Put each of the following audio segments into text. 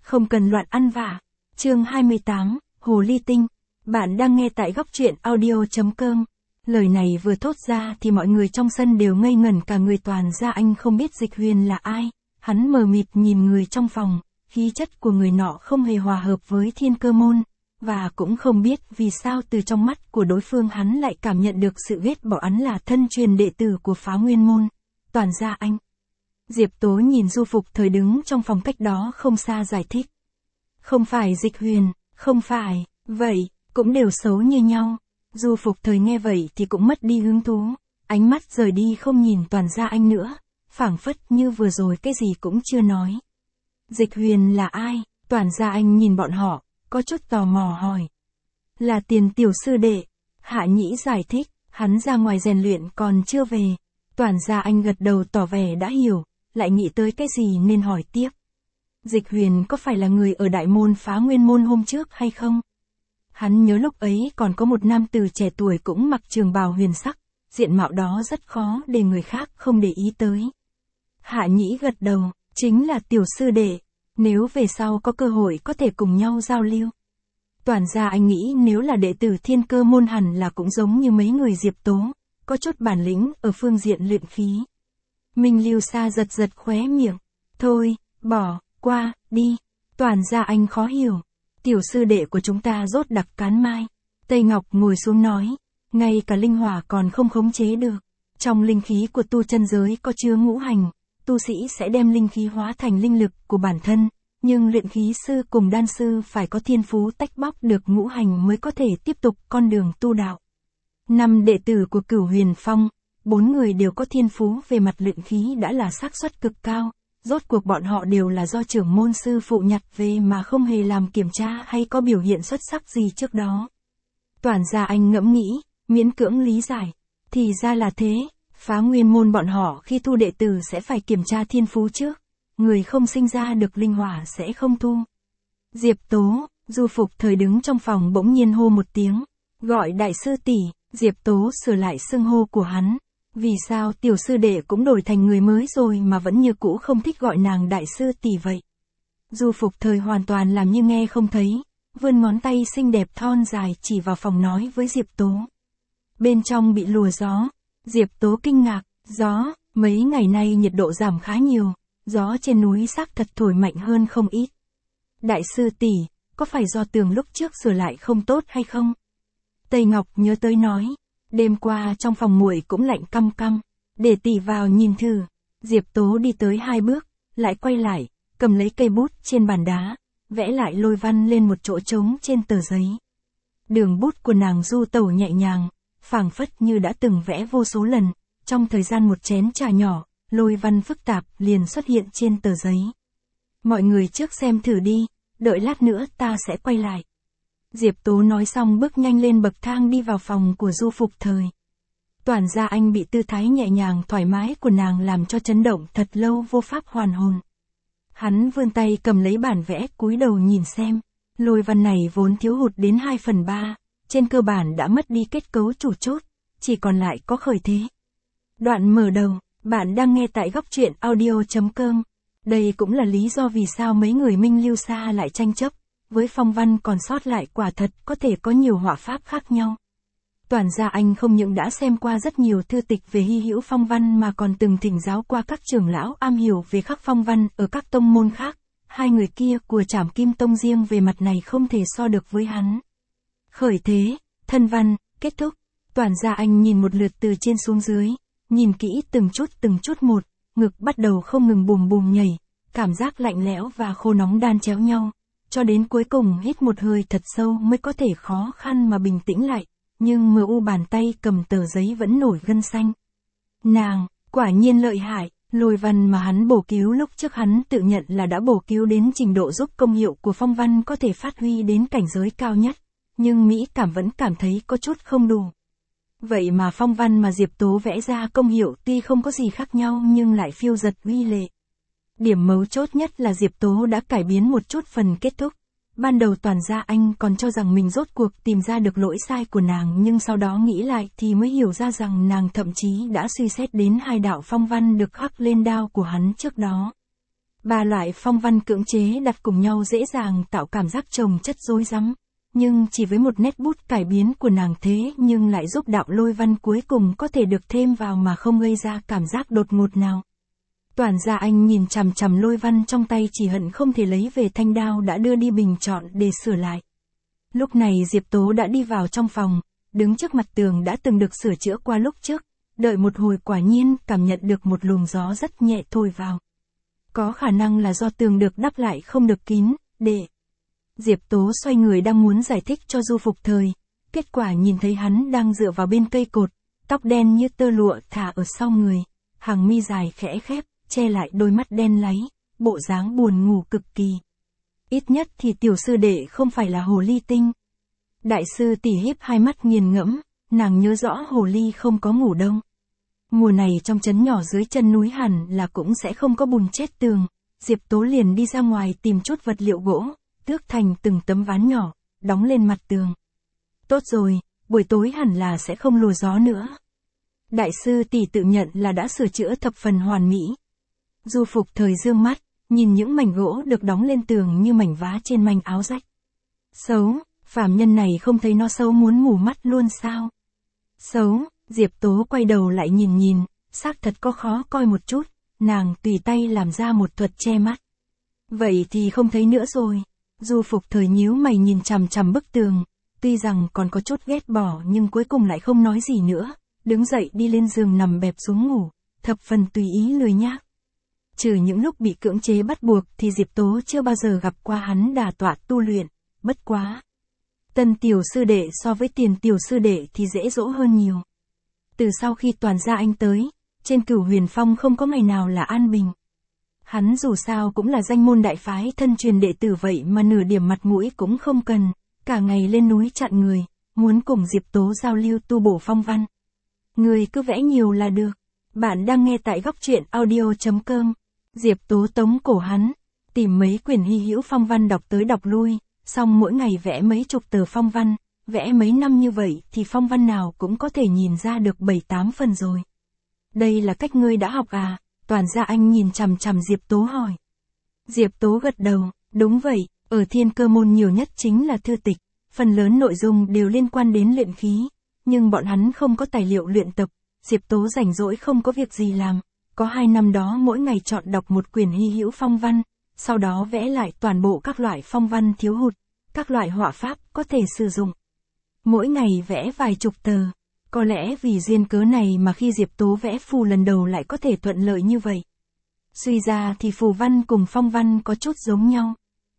không cần loạn ăn vạ. Chương 28, Hồ Ly Tinh. Bạn đang nghe tại góc truyện audio.com. Lời này vừa thốt ra thì mọi người trong sân đều ngây ngẩn cả người. Toàn Gia Anh không biết Dịch Huyền là ai, hắn mờ mịt nhìn người trong phòng, khí chất của người nọ không hề hòa hợp với Thiên Cơ Môn, và cũng không biết vì sao từ trong mắt của đối phương hắn lại cảm nhận được sự ghét bỏ. Hắn là thân truyền đệ tử của Phá Nguyên Môn, Toàn Gia Anh. Diệp Tố nhìn Du Phục Thời đứng trong phòng cách đó không xa giải thích. Không phải Dịch Huyền, không phải, vậy, cũng đều xấu như nhau. Du Phục Thời nghe vậy thì cũng mất đi hứng thú, ánh mắt rời đi không nhìn Toàn Gia Anh nữa, phảng phất như vừa rồi cái gì cũng chưa nói. Dịch Huyền là ai? Toàn Gia Anh nhìn bọn họ, có chút tò mò hỏi. Là Tiền tiểu sư đệ. Hạ Nhĩ giải thích, hắn ra ngoài rèn luyện còn chưa về. Toàn Gia Anh gật đầu tỏ vẻ đã hiểu, lại nghĩ tới cái gì nên hỏi tiếp. Dịch Huyền có phải là người ở đại môn Phá Nguyên Môn hôm trước hay không? Hắn nhớ lúc ấy còn có một nam tử trẻ tuổi cũng mặc trường bào huyền sắc, diện mạo đó rất khó để người khác không để ý tới. Hạ Nhĩ gật đầu, chính là tiểu sư đệ, nếu về sau có cơ hội có thể cùng nhau giao lưu. Toàn Gia Anh nghĩ nếu là đệ tử Thiên Cơ Môn hẳn là cũng giống như mấy người Diệp Tố, có chút bản lĩnh ở phương diện luyện khí. Minh Lưu Sa giật giật khóe miệng, thôi, bỏ qua đi. Toàn Gia Anh khó hiểu, tiểu sư đệ của chúng ta rốt đặc cán mai. Tây Ngọc ngồi xuống nói, ngay cả linh hỏa còn không khống chế được. Trong linh khí của tu chân giới có chứa ngũ hành, tu sĩ sẽ đem linh khí hóa thành linh lực của bản thân, nhưng luyện khí sư cùng đan sư phải có thiên phú tách bóc được ngũ hành mới có thể tiếp tục con đường tu đạo. 5 đệ tử của Cửu Huyền Phong, 4 người đều có thiên phú về mặt luyện khí đã là xác suất cực cao, rốt cuộc bọn họ đều là do trưởng môn sư phụ nhặt về mà không hề làm kiểm tra hay có biểu hiện xuất sắc gì trước đó. Toàn Gia Anh ngẫm nghĩ, miễn cưỡng lý giải, thì ra là thế. Phá Nguyên Môn bọn họ khi thu đệ tử sẽ phải kiểm tra thiên phú trước, người không sinh ra được linh hỏa sẽ không thu. Diệp Tố, Du Phục Thời đứng trong phòng bỗng nhiên hô một tiếng, gọi đại sư tỷ. Diệp Tố sửa lại xưng hô của hắn, vì sao tiểu sư đệ cũng đổi thành người mới rồi mà vẫn như cũ không thích gọi nàng đại sư tỷ vậy. Du Phục Thời hoàn toàn làm như nghe không thấy, vươn ngón tay xinh đẹp thon dài chỉ vào phòng nói với Diệp Tố. Bên trong bị lùa gió. Diệp Tố kinh ngạc, gió, mấy ngày nay nhiệt độ giảm khá nhiều, gió trên núi xác thật thổi mạnh hơn không ít. Đại sư tỷ, có phải do tường lúc trước sửa lại không tốt hay không? Tây Ngọc nhớ tới nói, đêm qua trong phòng muội cũng lạnh căm căm, để tỷ vào nhìn thử. Diệp Tố đi tới 2 bước, lại quay lại, cầm lấy cây bút trên bàn đá, vẽ lại lôi văn lên một chỗ trống trên tờ giấy. Đường bút của nàng du tẩu nhẹ nhàng, phảng phất như đã từng vẽ vô số lần, trong thời gian một chén trà nhỏ, lôi văn phức tạp liền xuất hiện trên tờ giấy. Mọi người trước xem thử đi, đợi lát nữa ta sẽ quay lại. Diệp Tố nói xong bước nhanh lên bậc thang đi vào phòng của Du Phục Thời. Toàn Gia Anh bị tư thái nhẹ nhàng thoải mái của nàng làm cho chấn động thật lâu vô pháp hoàn hồn. Hắn vươn tay cầm lấy bản vẽ cúi đầu nhìn xem, lôi văn này vốn thiếu hụt đến 2/3. Trên cơ bản đã mất đi kết cấu chủ chốt, chỉ còn lại có khởi thế. Đoạn mở đầu, bạn đang nghe tại góc truyện audio.com. Đây cũng là lý do vì sao mấy người Minh Lưu Sa lại tranh chấp, với phong văn còn sót lại quả thật có thể có nhiều họa pháp khác nhau. Toàn Gia Anh không những đã xem qua rất nhiều thư tịch về hy hữu phong văn mà còn từng thỉnh giáo qua các trưởng lão am hiểu về khắc phong văn ở các tông môn khác. Hai người kia của Trảm Kim Tông riêng về mặt này không thể so được với hắn. Khởi thế, thân văn, kết thúc. Toàn Gia Anh nhìn một lượt từ trên xuống dưới, nhìn kỹ từng chút một, ngực bắt đầu không ngừng bùm bùm nhảy, cảm giác lạnh lẽo và khô nóng đan chéo nhau, cho đến cuối cùng hít một hơi thật sâu mới có thể khó khăn mà bình tĩnh lại, nhưng mờ u bàn tay cầm tờ giấy vẫn nổi gân xanh. Nàng, quả nhiên lợi hại, lôi văn mà hắn bổ cứu lúc trước hắn tự nhận là đã bổ cứu đến trình độ giúp công hiệu của phong văn có thể phát huy đến cảnh giới cao nhất. Nhưng Mỹ Cảm vẫn cảm thấy có chút không đủ. Vậy mà phong văn mà Diệp Tố vẽ ra công hiệu tuy không có gì khác nhau nhưng lại phiêu dật uy lệ. Điểm mấu chốt nhất là Diệp Tố đã cải biến một chút phần kết thúc. Ban đầu Toàn Gia Anh còn cho rằng mình rốt cuộc tìm ra được lỗi sai của nàng, nhưng sau đó nghĩ lại thì mới hiểu ra rằng nàng thậm chí đã suy xét đến 2 đạo phong văn được khắc lên đao của hắn trước đó. Ba loại phong văn cưỡng chế đặt cùng nhau dễ dàng tạo cảm giác chồng chất rối rắm, nhưng chỉ với một nét bút cải biến của nàng thế nhưng lại giúp đạo lôi văn cuối cùng có thể được thêm vào mà không gây ra cảm giác đột ngột nào. Toàn Gia Anh nhìn chằm chằm lôi văn trong tay chỉ hận không thể lấy về thanh đao đã đưa đi bình chọn để sửa lại. Lúc này Diệp Tố đã đi vào trong phòng, đứng trước mặt tường đã từng được sửa chữa qua lúc trước, đợi một hồi quả nhiên cảm nhận được một luồng gió rất nhẹ thổi vào. Có khả năng là do tường được đắp lại không được kín, để. Diệp Tố xoay người đang muốn giải thích cho Du Phục Thời, kết quả nhìn thấy hắn đang dựa vào bên cây cột, tóc đen như tơ lụa thả ở sau người, hàng mi dài khẽ khép, che lại đôi mắt đen láy, bộ dáng buồn ngủ cực kỳ. Ít nhất thì tiểu sư đệ không phải là hồ ly tinh. Đại sư tỷ híp hai mắt nghiền ngẫm, nàng nhớ rõ hồ ly không có ngủ đông. Mùa này trong trấn nhỏ dưới chân núi hẳn là cũng sẽ không có bùn chết tường, Diệp Tố liền đi ra ngoài tìm chút vật liệu gỗ, tước thành từng tấm ván nhỏ, đóng lên mặt tường. Tốt rồi, buổi tối hẳn là sẽ không lùa gió nữa. Đại sư tỷ tự nhận là đã sửa chữa thập phần hoàn mỹ. Du Phục Thời dương mắt, nhìn những mảnh gỗ được đóng lên tường như mảnh vá trên manh áo rách. Xấu, phàm nhân này không thấy nó xấu muốn mù mắt luôn sao? Xấu, Diệp Tố quay đầu lại nhìn, xác thật có khó coi một chút, nàng tùy tay làm ra một thuật che mắt. Vậy thì không thấy nữa rồi. Du Phục Thời nhíu mày nhìn chằm chằm bức tường, tuy rằng còn có chút ghét bỏ nhưng cuối cùng lại không nói gì nữa, đứng dậy đi lên giường nằm bẹp xuống ngủ, thập phần tùy ý lười nhác. Trừ những lúc bị cưỡng chế bắt buộc thì Diệp Tố chưa bao giờ gặp qua hắn đả tọa tu luyện, bất quá. Tân tiểu sư đệ so với tiền tiểu sư đệ thì dễ dỗ hơn nhiều. Từ sau khi Toàn Gia Anh tới, trên Cửu Huyền Phong không có ngày nào là an bình. Hắn dù sao cũng là danh môn đại phái thân truyền đệ tử vậy mà nửa điểm mặt mũi cũng không cần, cả ngày lên núi chặn người, muốn cùng Diệp Tố giao lưu tu bổ phong văn. Người cứ vẽ nhiều là được. Bạn đang nghe tại góc truyện audio.com. Diệp Tố tống cổ hắn, tìm mấy quyển hy hữu phong văn đọc tới đọc lui, xong mỗi ngày vẽ mấy chục tờ phong văn, vẽ mấy năm như vậy thì phong văn nào cũng có thể nhìn ra được 7-8 phần rồi. Đây là cách ngươi đã học à? Toàn Gia Anh nhìn chằm chằm Diệp Tố hỏi. Diệp Tố gật đầu, đúng vậy, ở Thiên Cơ môn nhiều nhất chính là thư tịch, phần lớn nội dung đều liên quan đến luyện khí, nhưng bọn hắn không có tài liệu luyện tập, Diệp Tố rảnh rỗi không có việc gì làm, có 2 năm đó mỗi ngày chọn đọc một quyển hy hữu phong văn, sau đó vẽ lại toàn bộ các loại phong văn thiếu hụt, các loại họa pháp có thể sử dụng. Mỗi ngày vẽ vài chục tờ. Có lẽ vì duyên cớ này mà khi Diệp Tố vẽ phù lần đầu lại có thể thuận lợi như vậy. Suy ra thì phù văn cùng phong văn có chút giống nhau.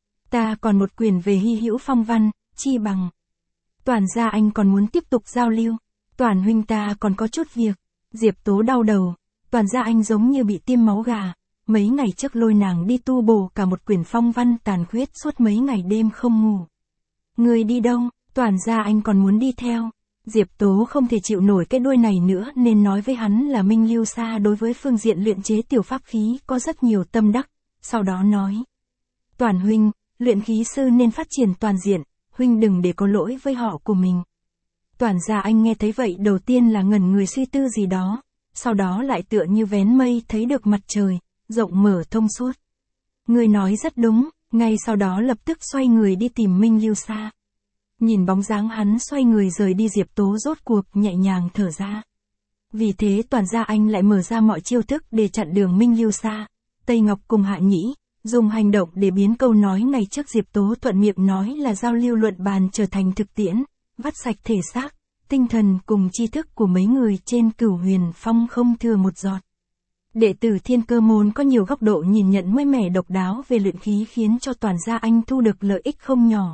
Ta còn một quyển về hy hữu phong văn, chi bằng. Toàn Gia Anh còn muốn tiếp tục giao lưu. Toàn huynh ta còn có chút việc. Diệp Tố đau đầu. Toàn Gia Anh giống như bị tiêm máu gà. Mấy ngày trước lôi nàng đi tu bổ cả một quyển phong văn tàn khuyết suốt mấy ngày đêm không ngủ. Người đi đâu? Toàn Gia Anh còn muốn đi theo. Diệp Tố không thể chịu nổi cái đuôi này nữa nên nói với hắn là Minh Lưu Sa đối với phương diện luyện chế tiểu pháp khí có rất nhiều tâm đắc, sau đó nói. Toàn huynh, luyện khí sư nên phát triển toàn diện, huynh đừng để có lỗi với họ của mình. Toàn Gia Anh nghe thấy vậy đầu tiên là ngẩn người suy tư gì đó, sau đó lại tựa như vén mây thấy được mặt trời, rộng mở thông suốt. Người nói rất đúng, ngay sau đó lập tức xoay người đi tìm Minh Lưu Sa. Nhìn bóng dáng hắn xoay người rời đi Diệp Tố rốt cuộc nhẹ nhàng thở ra. Vì thế Toàn Gia Anh lại mở ra mọi chiêu thức để chặn đường Minh Lưu Sa. Tây Ngọc cùng Hạ Nhĩ, dùng hành động để biến câu nói ngày trước Diệp Tố thuận miệng nói là giao lưu luận bàn trở thành thực tiễn, vắt sạch thể xác, tinh thần cùng tri thức của mấy người trên Cửu Huyền Phong không thừa một giọt. Đệ tử Thiên Cơ môn có nhiều góc độ nhìn nhận mới mẻ độc đáo về luyện khí khiến cho Toàn Gia Anh thu được lợi ích không nhỏ.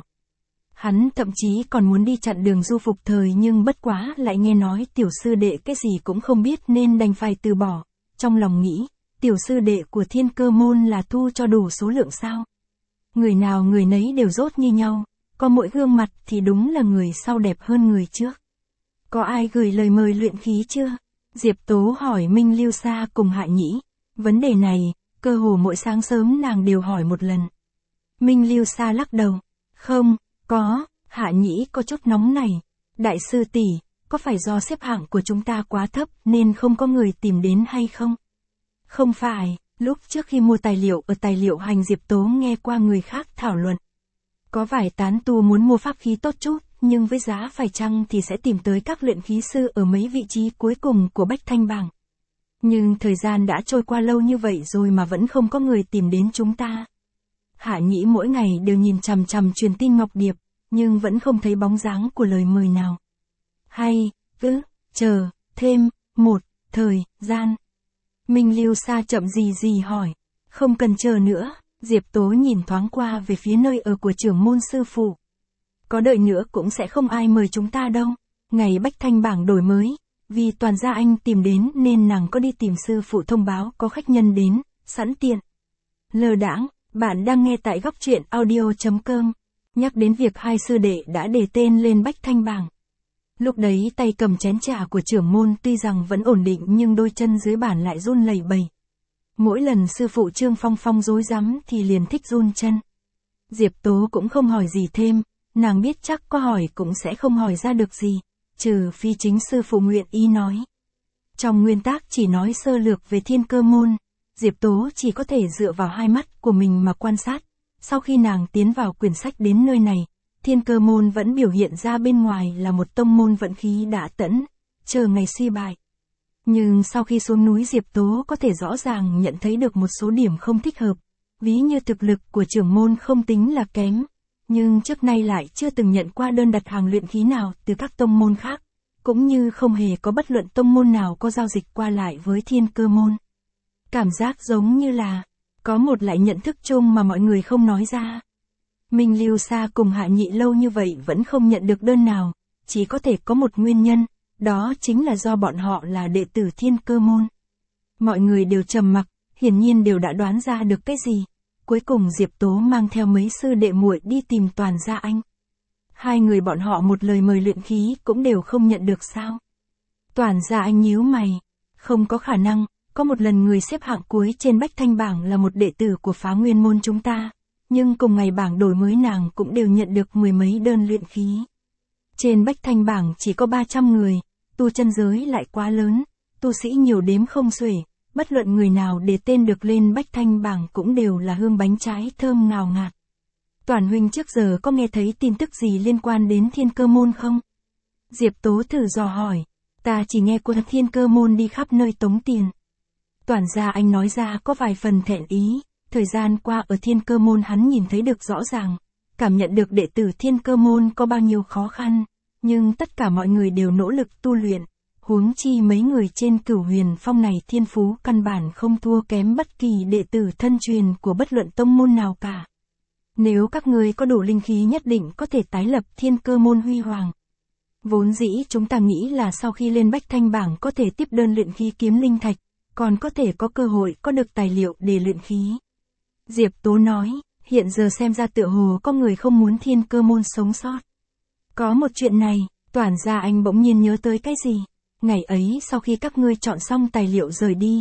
Hắn thậm chí còn muốn đi chặn đường Du Phục Thời nhưng bất quá lại nghe nói tiểu sư đệ cái gì cũng không biết nên đành phải từ bỏ. Trong lòng nghĩ, tiểu sư đệ của Thiên Cơ môn là thu cho đủ số lượng sao? Người nào người nấy đều rốt như nhau, có mỗi gương mặt thì đúng là người sau đẹp hơn người trước. Có ai gửi lời mời luyện khí chưa? Diệp Tố hỏi Minh Lưu Sa cùng Hạ Nhĩ. Vấn đề này, cơ hồ mỗi sáng sớm nàng đều hỏi một lần. Minh Lưu Sa lắc đầu. Không. Có, Hạ Nhĩ có chút nóng này. Đại sư tỷ, có phải do xếp hạng của chúng ta quá thấp nên không có người tìm đến hay không? Không phải, Lúc trước khi mua tài liệu ở tài liệu hành Diệp Tố nghe qua người khác thảo luận. Có vài tán tu muốn mua pháp khí tốt chút, nhưng với giá phải chăng thì sẽ tìm tới các luyện khí sư ở mấy vị trí cuối cùng của Bách Thanh bảng. Nhưng thời gian đã trôi qua lâu như vậy rồi mà vẫn không có người tìm đến chúng ta. Hạ Nhĩ mỗi ngày đều nhìn chằm chằm truyền tin Ngọc Điệp, nhưng vẫn không thấy bóng dáng của lời mời nào. Hay, cứ, chờ, thêm, một, thời, gian. Minh Lưu Sa chậm gì hỏi. Không cần chờ nữa, Diệp Tố nhìn thoáng qua về phía nơi ở của trưởng môn sư phụ. Có đợi nữa cũng sẽ không ai mời chúng ta đâu. Ngày Bách Thanh bảng đổi mới, vì toàn gia anh tìm đến nên nàng có đi tìm sư phụ thông báo có khách nhân đến, sẵn tiện. Lơ đãng, bạn đang nghe tại góc truyện audio.com. Nhắc đến việc hai sư đệ đã đề tên lên Bách Thanh bảng. Lúc đấy tay cầm chén trà của trưởng môn tuy rằng vẫn ổn định nhưng đôi chân dưới bàn lại run lẩy bẩy. Mỗi lần sư phụ Trương Phong Phong rối rắm thì liền thích run chân. Diệp Tố cũng không hỏi gì thêm, nàng biết chắc có hỏi cũng sẽ không hỏi ra được gì, trừ phi chính sư phụ nguyện ý nói. Trong nguyên tắc chỉ nói sơ lược về Thiên Cơ môn, Diệp Tố chỉ có thể dựa vào hai mắt của mình mà quan sát. Sau khi nàng tiến vào quyển sách đến nơi này, Thiên Cơ môn vẫn biểu hiện ra bên ngoài là một tông môn vận khí đã tẫn, chờ ngày suy bại. Nhưng sau khi xuống núi Diệp Tố có thể rõ ràng nhận thấy được một số điểm không thích hợp, ví như thực lực của trưởng môn không tính là kém, nhưng trước nay lại chưa từng nhận qua đơn đặt hàng luyện khí nào từ các tông môn khác, cũng như không hề có bất luận tông môn nào có giao dịch qua lại với Thiên Cơ môn. Cảm giác giống như là, có một loại nhận thức chung mà mọi người không nói ra. Minh Lưu Sa cùng Hạ Nhị lâu như vậy vẫn không nhận được đơn nào, chỉ có thể có một nguyên nhân, đó chính là do bọn họ là đệ tử Thiên Cơ môn. Mọi người đều trầm mặc, hiển nhiên đều đã đoán ra được cái gì. Cuối cùng Diệp Tố mang theo mấy sư đệ muội đi tìm Toàn Gia Anh. Hai người bọn họ một lời mời luyện khí cũng đều không nhận được sao. Toàn Gia Anh nhíu mày, không có khả năng, có một lần người xếp hạng cuối trên Bách Thanh bảng là một đệ tử của Phá Nguyên môn chúng ta, nhưng cùng ngày bảng đổi mới nàng cũng đều nhận được mười mấy đơn luyện khí. Trên Bách Thanh bảng chỉ có 300 người, tu chân giới lại quá lớn, tu sĩ nhiều đếm không xuể, bất luận người nào đề tên được lên Bách Thanh bảng cũng đều là hương bánh trái thơm ngào ngạt. Toàn huynh trước giờ có nghe thấy tin tức gì liên quan đến Thiên Cơ môn không? Diệp Tố thử dò hỏi, ta chỉ nghe qua Thiên Cơ môn đi khắp nơi tống tiền. Toàn Gia Anh nói ra có vài phần thẹn ý, thời gian qua ở Thiên Cơ môn hắn nhìn thấy được rõ ràng, cảm nhận được đệ tử Thiên Cơ môn có bao nhiêu khó khăn, nhưng tất cả mọi người đều nỗ lực tu luyện, huống chi mấy người trên Cửu Huyền Phong này thiên phú căn bản không thua kém bất kỳ đệ tử thân truyền của bất luận tông môn nào cả. Nếu các ngươi có đủ linh khí nhất định có thể tái lập Thiên Cơ môn huy hoàng. Vốn dĩ chúng ta nghĩ là sau khi lên Bách Thanh bảng có thể tiếp đơn luyện khí kiếm linh thạch, còn có thể có cơ hội có được tài liệu để luyện khí. Diệp Tố nói, hiện giờ xem ra tựa hồ có người không muốn Thiên Cơ môn sống sót. Có một chuyện này, Toàn Gia Anh bỗng nhiên nhớ tới cái gì. Ngày ấy sau khi các ngươi chọn xong tài liệu rời đi,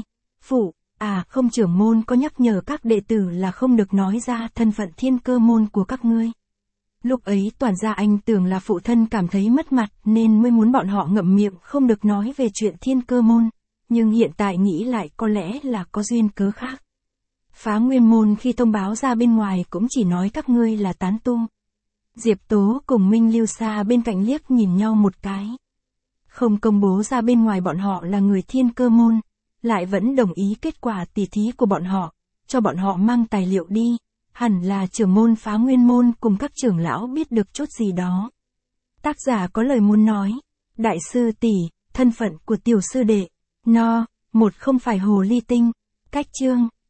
không trưởng môn có nhắc nhở các đệ tử là không được nói ra thân phận Thiên Cơ môn của các ngươi. Lúc ấy Toàn Gia Anh tưởng là phụ thân cảm thấy mất mặt nên mới muốn bọn họ ngậm miệng không được nói về chuyện Thiên Cơ môn, nhưng hiện tại nghĩ lại có lẽ là có duyên cớ khác. Phá Nguyên môn khi thông báo ra bên ngoài cũng chỉ nói các ngươi là tán tu. Diệp Tố cùng Minh Lưu Sa bên cạnh liếc nhìn nhau một cái. Không công bố ra bên ngoài bọn họ là người Thiên Cơ môn, lại vẫn đồng ý kết quả tỉ thí của bọn họ, cho bọn họ mang tài liệu đi, hẳn là trưởng môn Phá Nguyên môn cùng các trưởng lão biết được chút gì đó. Tác giả có lời muốn nói, đại sư tỷ, thân phận của tiểu sư đệ, một không phải hồ ly tinh, cách chương.